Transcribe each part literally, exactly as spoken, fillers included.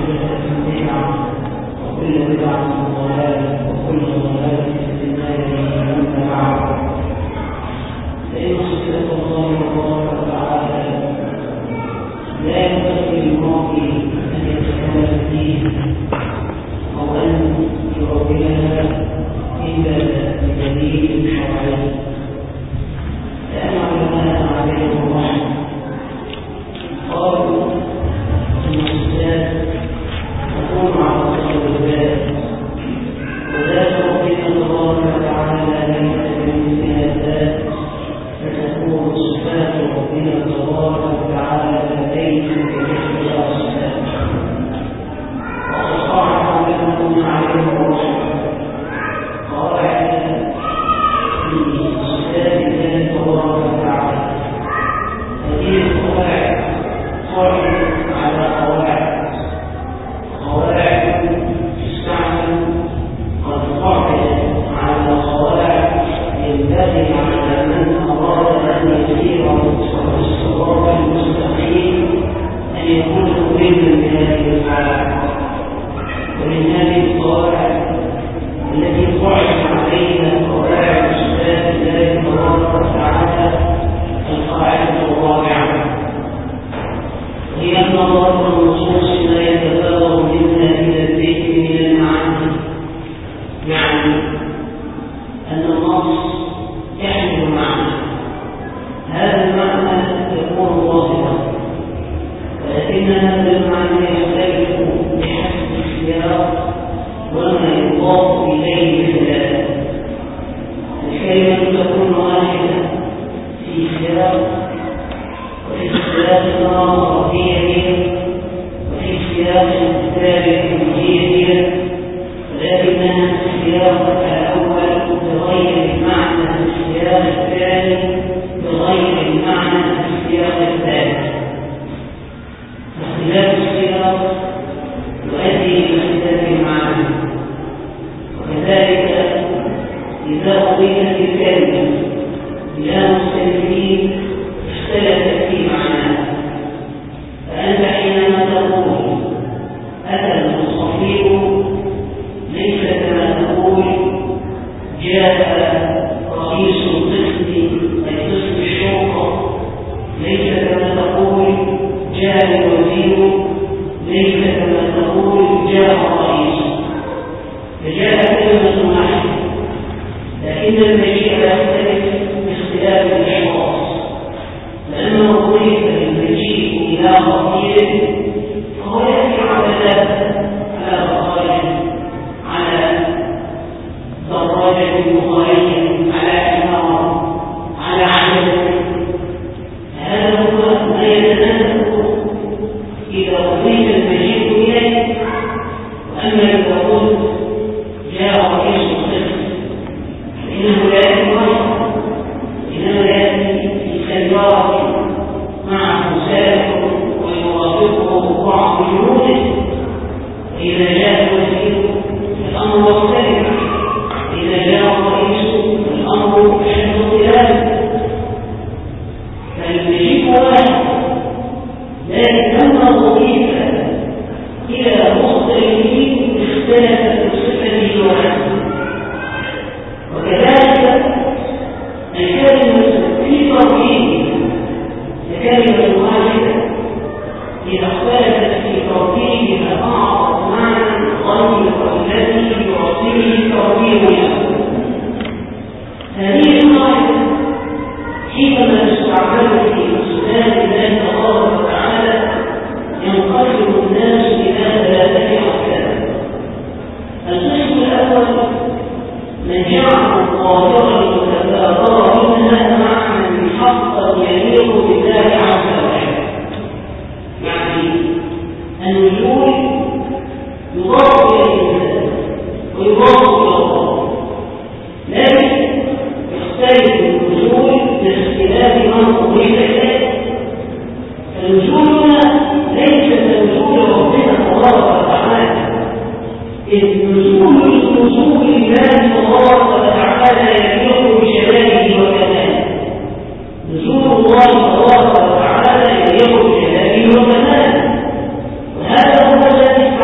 الله تبارك وتعالى يليق بجلاله وكماله، وهذا هو الذي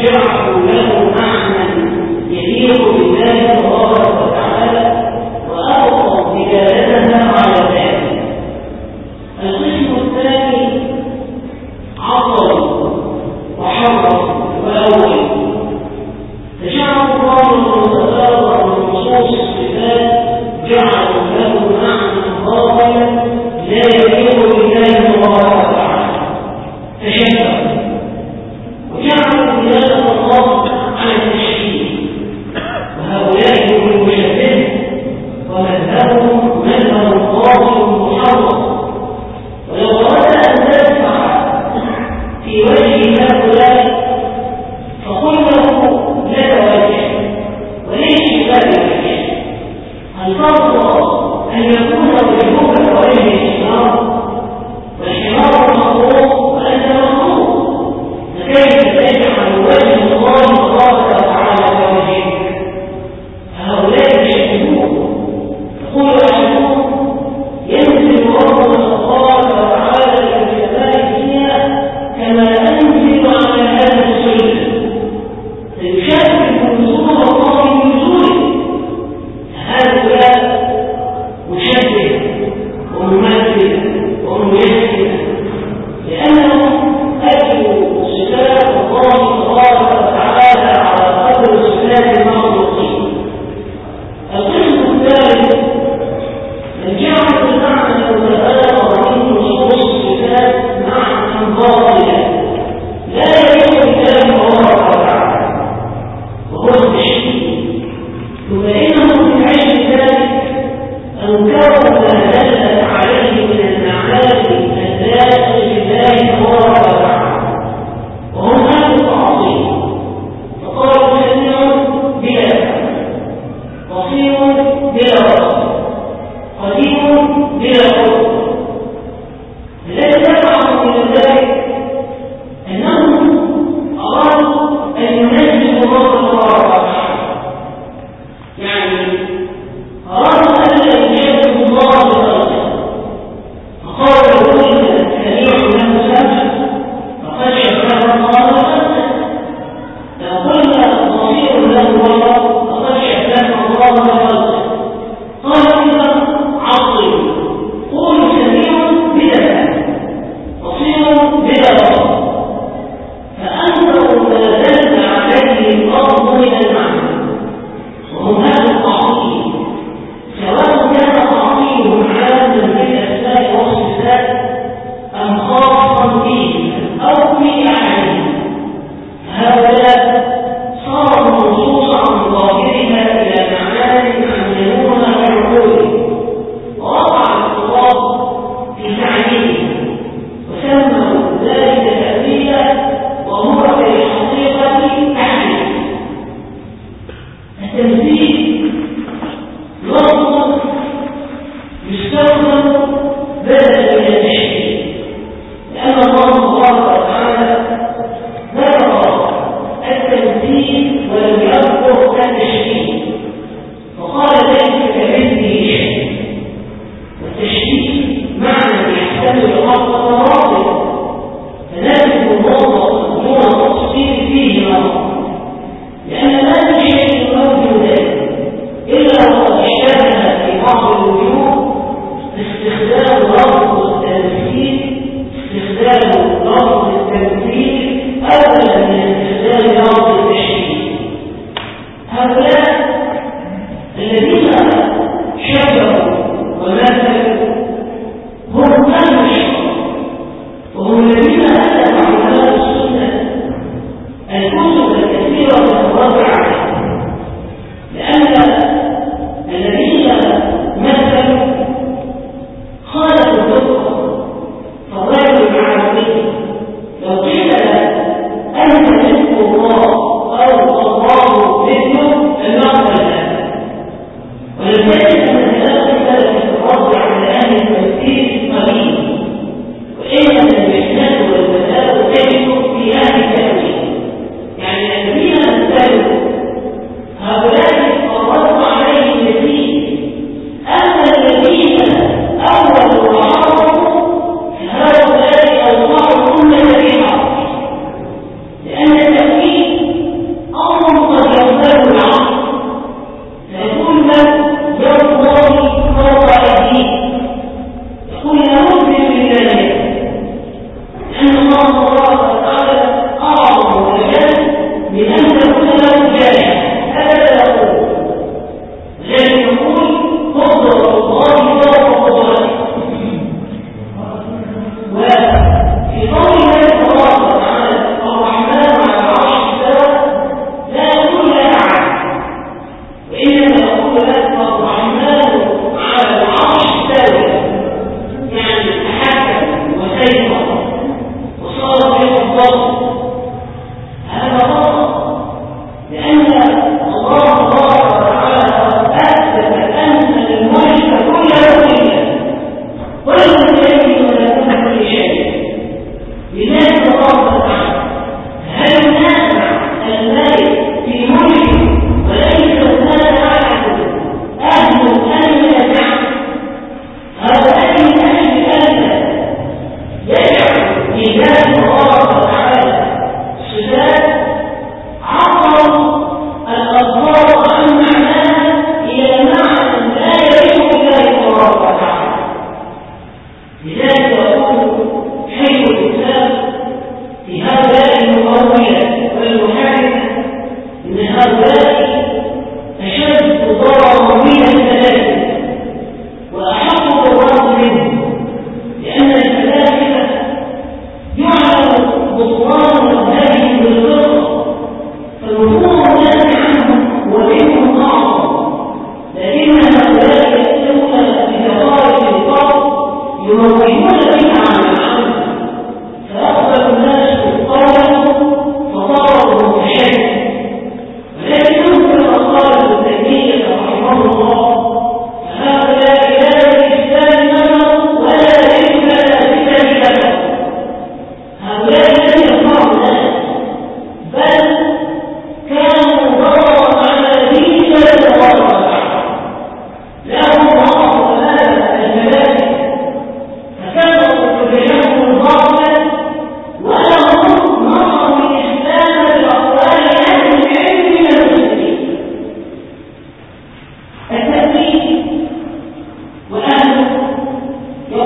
جعلوا له معنى يليق بالله تبارك وتعالى وأبقوا دلالتها على ذلك. القسم الثاني عطل وحرف وأول، فجعل الله وتبارك من نصوص الصفات جعلوا له معنى باطلا لا يليق بالله تبارك وتعالى، تشبه وجعلوا دلالة الله على التشبيه، وهؤلاء هم المشبهة ومذهبهم مذهب باطل محرم. ولو أردت أن تدفع في وجه هؤلاء فقل له لك وجه وليس ذلك وجه. الفرق أن يكون وجهك كوجه الحمار والحمار مخلوق وأنت مخلوق، فكيف تجعل وجه الله تبارك وتعالى كوجهك؟ هؤلاء يشبهون. يقول أحدهم ينزل ربنا تبارك وتعالى إلى السماء الدنيا كما أنزل على هذا الشيء، فيشبه نزول الله بنزوله. هؤلاء مشبه وممثل ومجسد، لأنهم أجلوا صفات الله تبارك وتعالى على قدر صفات المخلوقين. القسم الثالث من جعل المعنى المتبادر من نصوص الصفات معنى باطلا لا يليق بالله تبارك وتعالى، وهو التشبيه. ثم إنهم من عجل ذلك أنكروا ما دلت عليه من المعاني الذات لله تبارك وتعالى، وهم أهل التعظيم، فقالوا سميع بلا سمع، بصير بلا بصر، قدير بلا قدر. الذي دفعهم من ذلك أنهم أرادوا أن ينزلوا الله تبارك وتعالى، يعني أرادوا أن لا يشبهوا الله بخلقه، فقالوا لو قلنا سميع له سمع فقد شبهه الله بخلقه، لو قلنا بصير له بصر فقد شبهه الله بخلقه. قالوا إذا عطل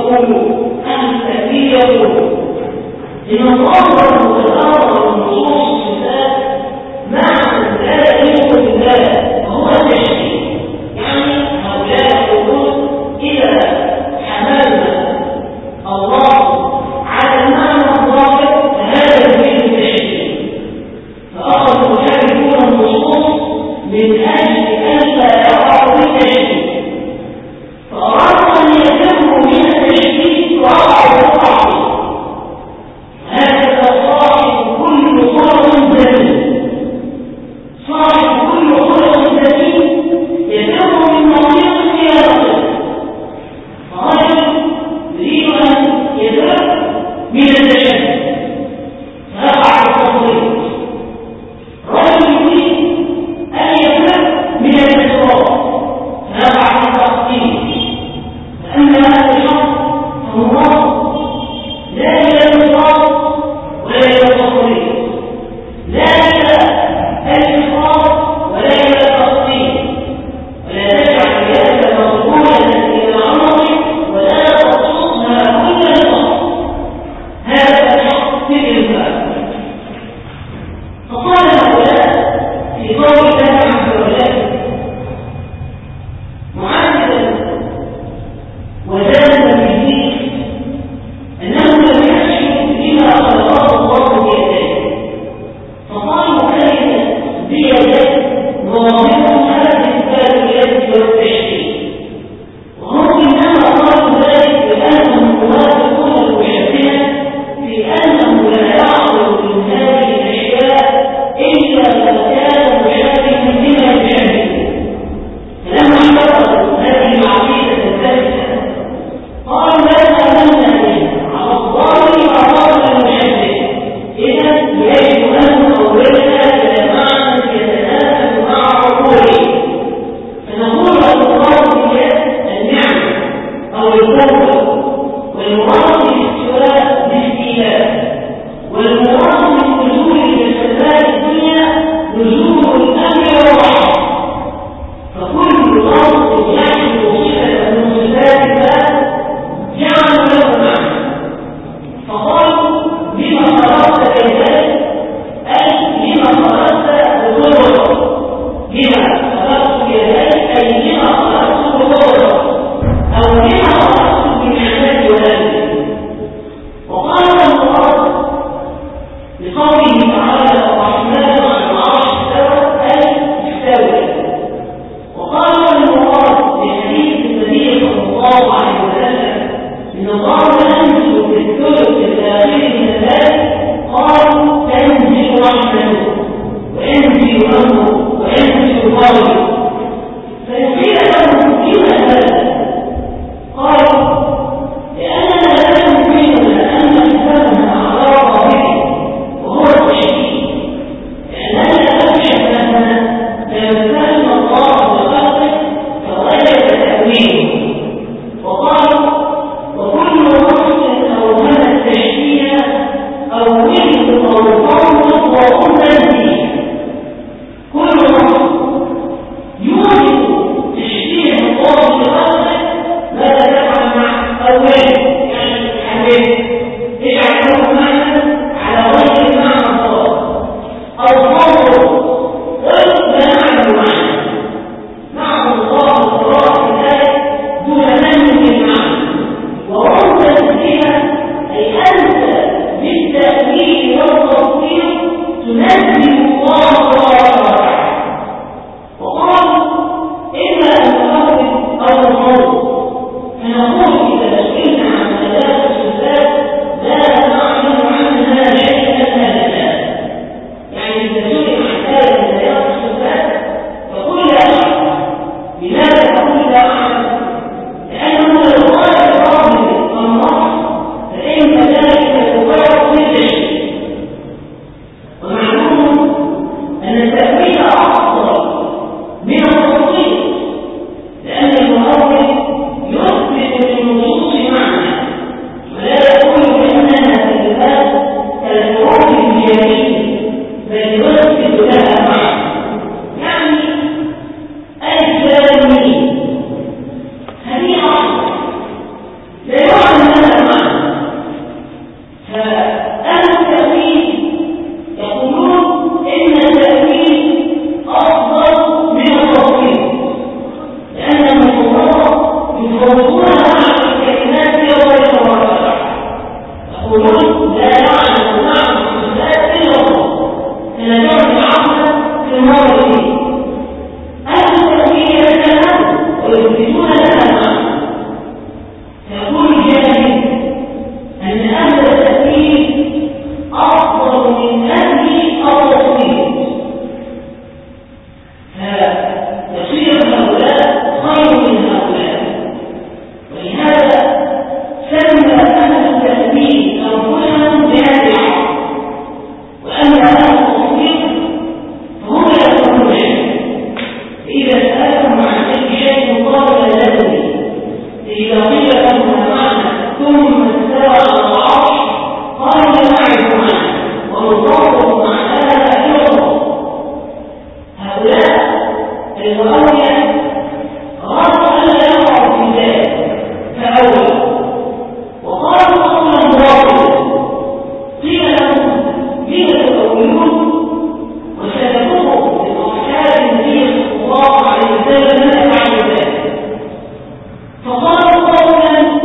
يقول أهل التأويل يقول إن الله المتكرر من نصوص الصفات معنى لا يليق بالله وهو التشبيه. يعني هؤلاء يقولون إذا حملنا الله على المعنى الظاهر فهذا يفيد التشبيه، فأخذوا يحرفون النصوص من أجل أن لا يقعوا بالتشبيه، فأرادوا أن يفهموا من التشبيه وقعوا بالتعطيل. هكذا صاحب كل خلق ذميم صاحب كل خلق ذميم يفهم من منطق إلى منطق. فرجل يريد أن يفهم من التشبيه فيقع بالتفضيل، رجل يريد أن يفهم من الإسراف فيقع بالتقدير. فأما هذا الحق فهو لا إلى الإسراف ولا إلى التفضيل، لا إلى الإسراف ولا إلى التقدير، ولا تجعل يدك مغلولة إلى عنقك ولا تبسطها كل البسط. هذا الحق في الإنفاق. فقال هؤلاء في قول الله عز وجل معدلا وزادا بالدين أنه لم يحشد بما خلقه الله بيديه، فقالوا كلمة بيديه ظاهرها إثبات اليد والتشبيه، وهم إنما قالوا ذلك لأنهم يوافقون المشبهة في أنه لا يعقل من هذه الأشياء إلا ما كان مشابها لما يشبهه. فلما اعتقدوا هذه العقيدة الثالثة قالوا لا آمنا بها على الظاهر وعلى المشبه، إذا يجب أن نؤولها إلى معنى يتناسب مع عقوله، فنقول المراد باليد النعمة أو القوة، والمراد بالاستواء بالاستيلاء، والمراد من نزول جسدات الدنيا نزول الأمر والرحمة. فكل لفظ يحمل صفة من صفات الله جعلوا له معنى. فقالوا لما خلقت يديك أي لما خلقت بقدرتك، لما خلقت يديك أي لما خلقت بقدرتك أو لما خلقت بنعمتي وذلك. وقال المراد لقوله تعالى الرحمن على العرش استوى أي استوى. وقال المراد لحديث النبي صلى الله عليه وسلم إن الله ينزل في الثلث الآخر من الليل، قالوا تنزل رحمته وينزل أمره وينزل غضبه. فقيل لهم لما هذا؟ قالوا لأننا لا يمكننا أن نفهمها على ظاهره وهو التشبيه، لأننا لو شبهنا لمثلنا الله بخلقه فوجب تأويله. وقالوا وكل نص أوهم التشبيه أوله أو قوله وهم تنزيه. كل نص يوجد تشبيه الله بخلقه ماذا تفعل مع أوله؟ يعني حبيب اجعل له معنى على غير المعنى الظاهر، أو قوله قل لا نعلم معنى معنى الله الظاهر الآية دون من المعنى. وهم تنزيه أي أنت بالتأويل والتفصيل تنزل الله تبارك وتعالى. وقالوا إما أن نقول أو نقول، فنقول إذا سئلنا عن ثلاث صفات لا نعلم عنها شيئا أبدا. يعني إذا سئل عن هذه ثلاث صفات فقل لا أعلم. لماذا تقول لا أعلم؟ لأنه لو قال الراجل النص فإن ذلك يبرر بالتشبيه. ومعلوم أن التأويل أفضل من التفصيل، لأن المؤول يثبت للنصوص معنى فيقول الجاهل أن أهل التأكيد أفضل من أهل التصوير، فتصوير هؤلاء خير من هؤلاء. ولهذا سمى أهل التأكيد أنفسهم بهذه العصر، وأما أهل التصوير فهم لا يفهمون شيئا. إذا سألهم عن أي شيء قال لا أدري، إذا قيل لهم ما معنى ثم استوى على العرش قالوا لا نعرف معنى ونطور معناها إلى الله. هؤلاء المؤمنين رأوا أن لا يقعوا في ذلك فأولوا وقالوا قولا باطلا. قيل لهم لم تؤولون وسلكوه بأصحاب النبي صلى الله عليه وسلم ما يفعل ذلك، فقالوا قولا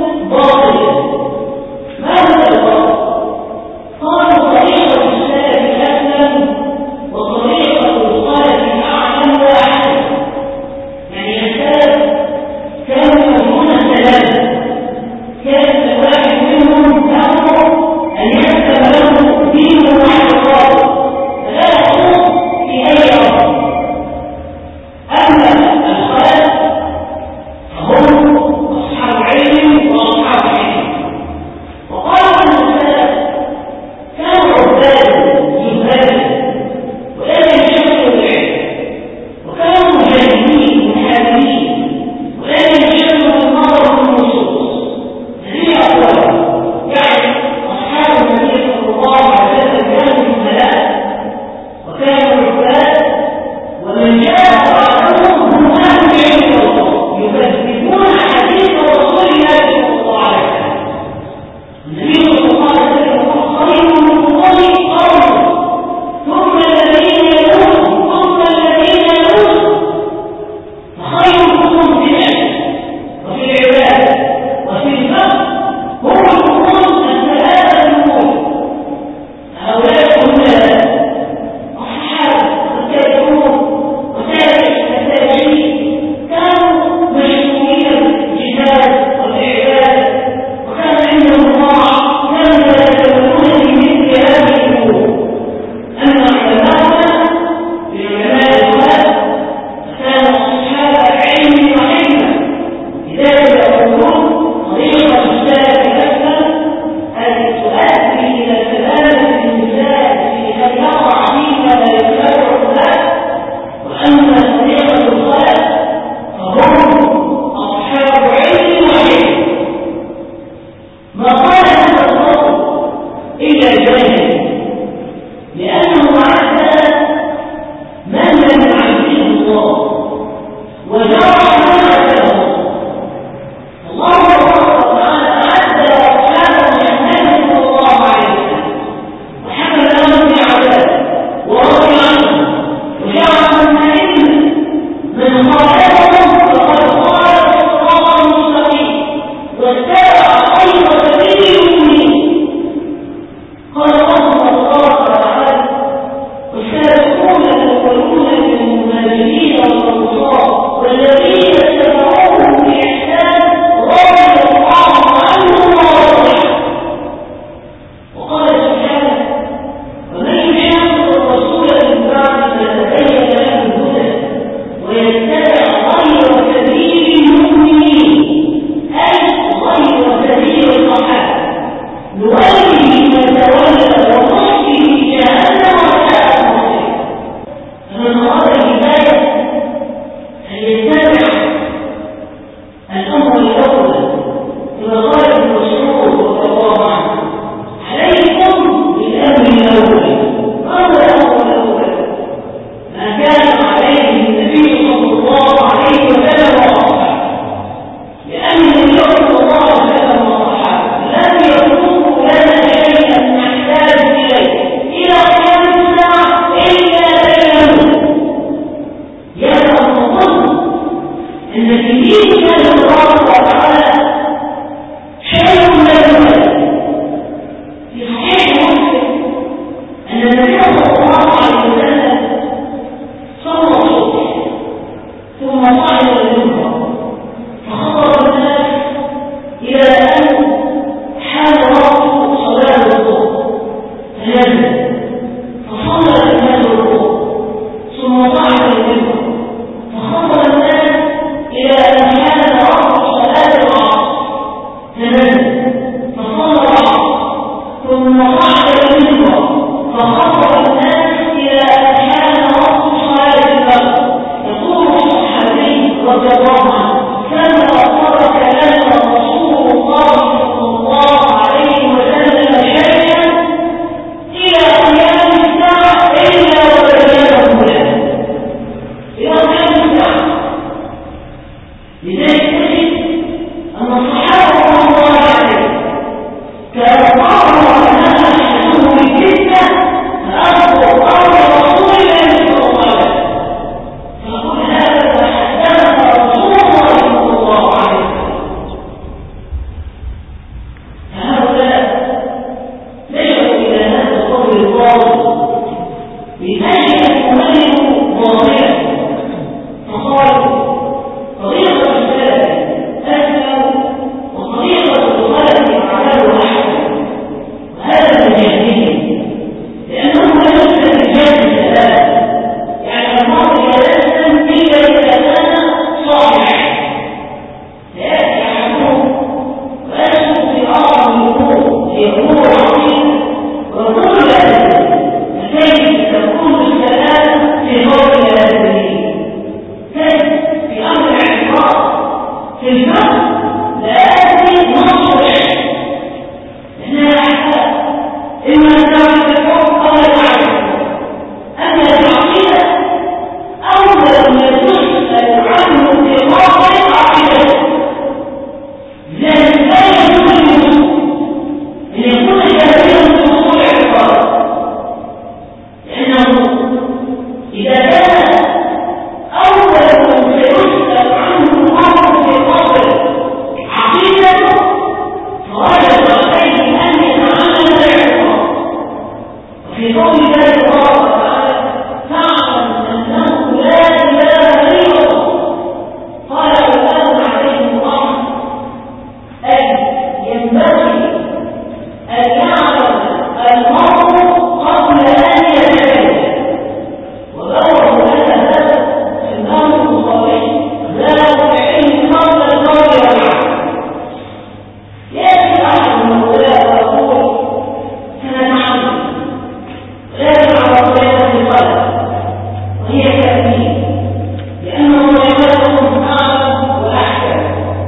يأتي أحد من هؤلاء ويقول سنتعلم لكن على طريقة القلب وهي التأمين، لأن طريقتهم أعلم وأحكم.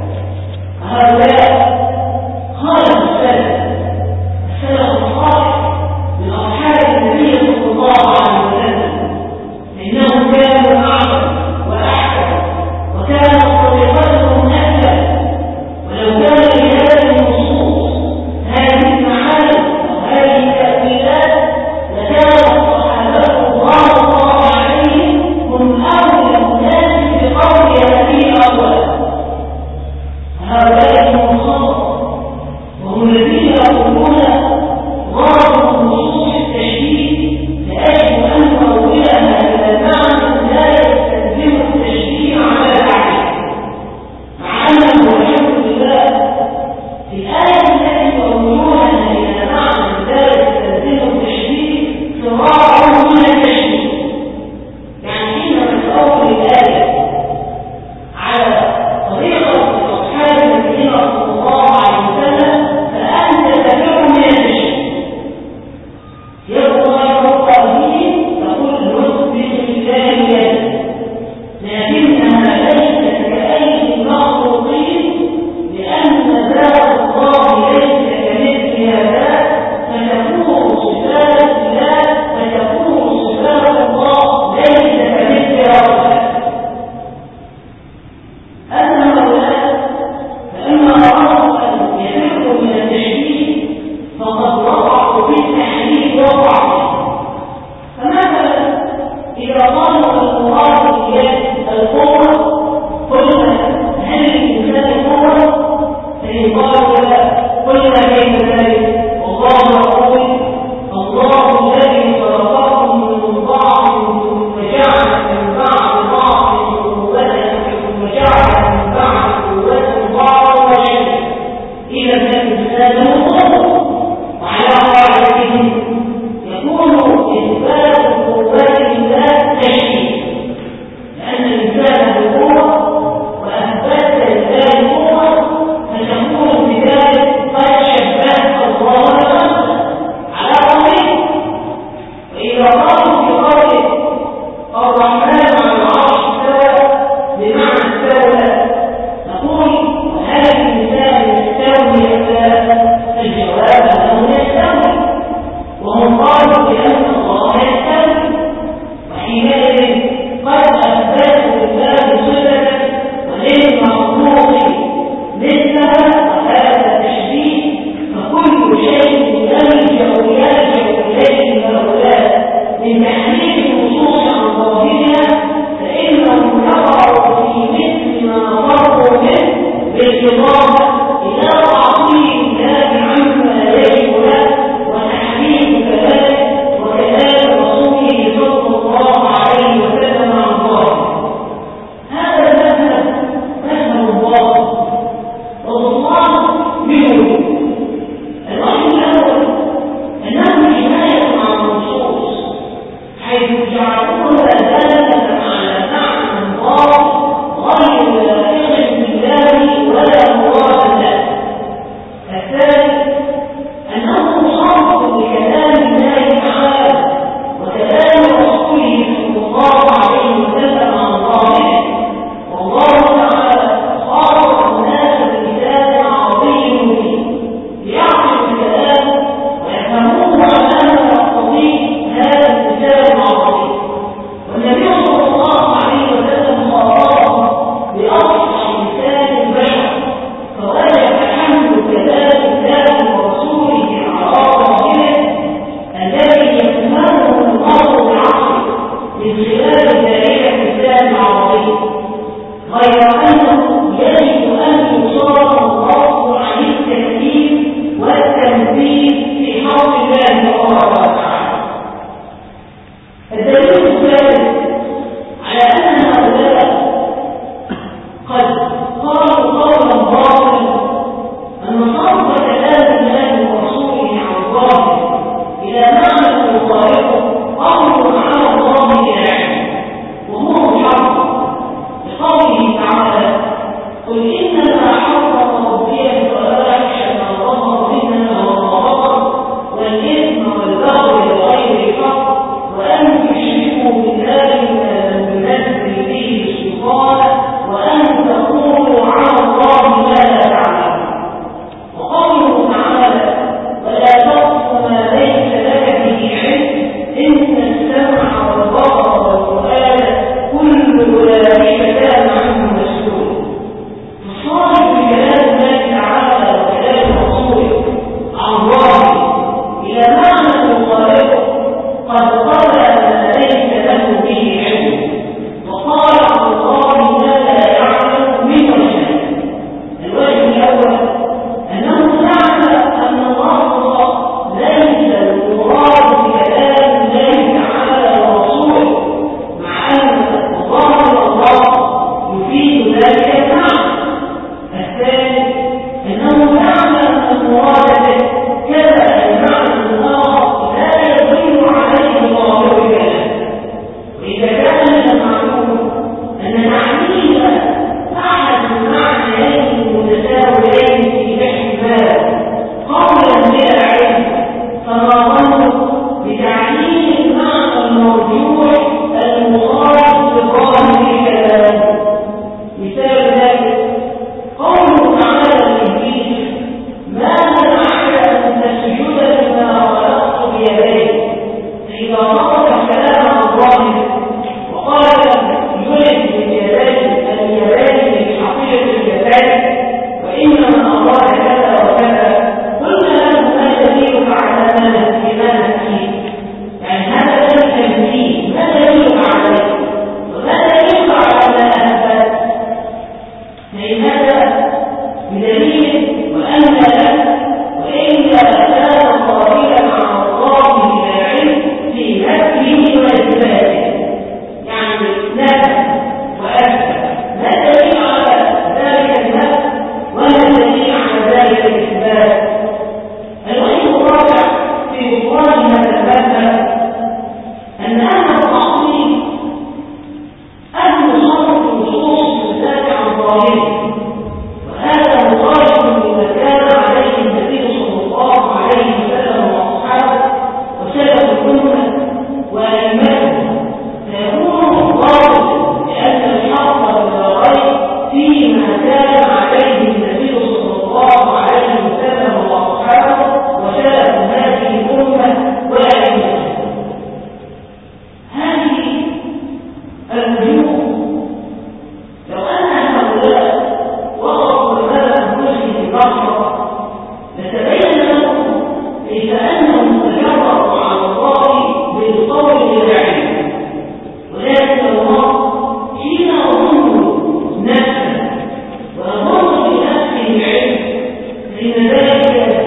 هؤلاء خالف السلف السلف الصالح من أصحاب النبي صلى الله عليه وسلم، إنهم كانوا أعلم وأحكم وكانت طريقتهم أسلم. ولو كان لهذه النصوص هذه المعارف وهذه التأويلات لكان الصحابة رضوان الله عليهم هم أولى الناس بقول هذه الأقوال. هؤلاء هم الخطأ وهم الذين يقولون ضرب نصوص التشريع فيجب أن نؤولها إلى معنى لا يستلزم التشريع على العقل، مع أنه الحمد لله في الآية التي يؤولونها إلى معنى لا يستلزم التشريع صراع من التشريع. يعني حينما تؤول الآية على طريقة أصحاب النبي صلى الله عليه وسلم فأنت تفر من التشريع. يبقى غير قادمين تقول نثبت لله يد، لكنها ليست كأيدي المخلوقين، لأن ذات الله ليس كمثلها ذات، فتكون صفات الله فتكون صفات الله ليس كمثلها ذات. أما هؤلاء فإما أرادوا أن يفروا من التشريع فقد وقعوا بالتحريف وقعوا. فمثلا إذا قالوا المراد باليد القوة قلنا هل الإنسان قوة؟ فإن قالوا لا قلنا كيف ذلك؟ والله يقول الله الذي خلقكم من ضعف ثم جعل من بعد ضعف قوة ثم جعل من بعد قوة ضعفا وشيئا. إذا الإنسان قوة، وعلى قاعدتهم يكون إثبات قوة الله تشريع، لأن الإنسان بقوة وأثبت لله قوة فتكون بذلك قد شبهت الله نفسه على قوله. وإذا قالوا في قوله الرحمن على العرش استوى بمعنى استولى نقول هل الإنسان يستوي أم لا؟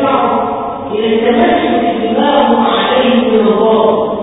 يدفعهم إلى التمسك بما هم عليه من الباطل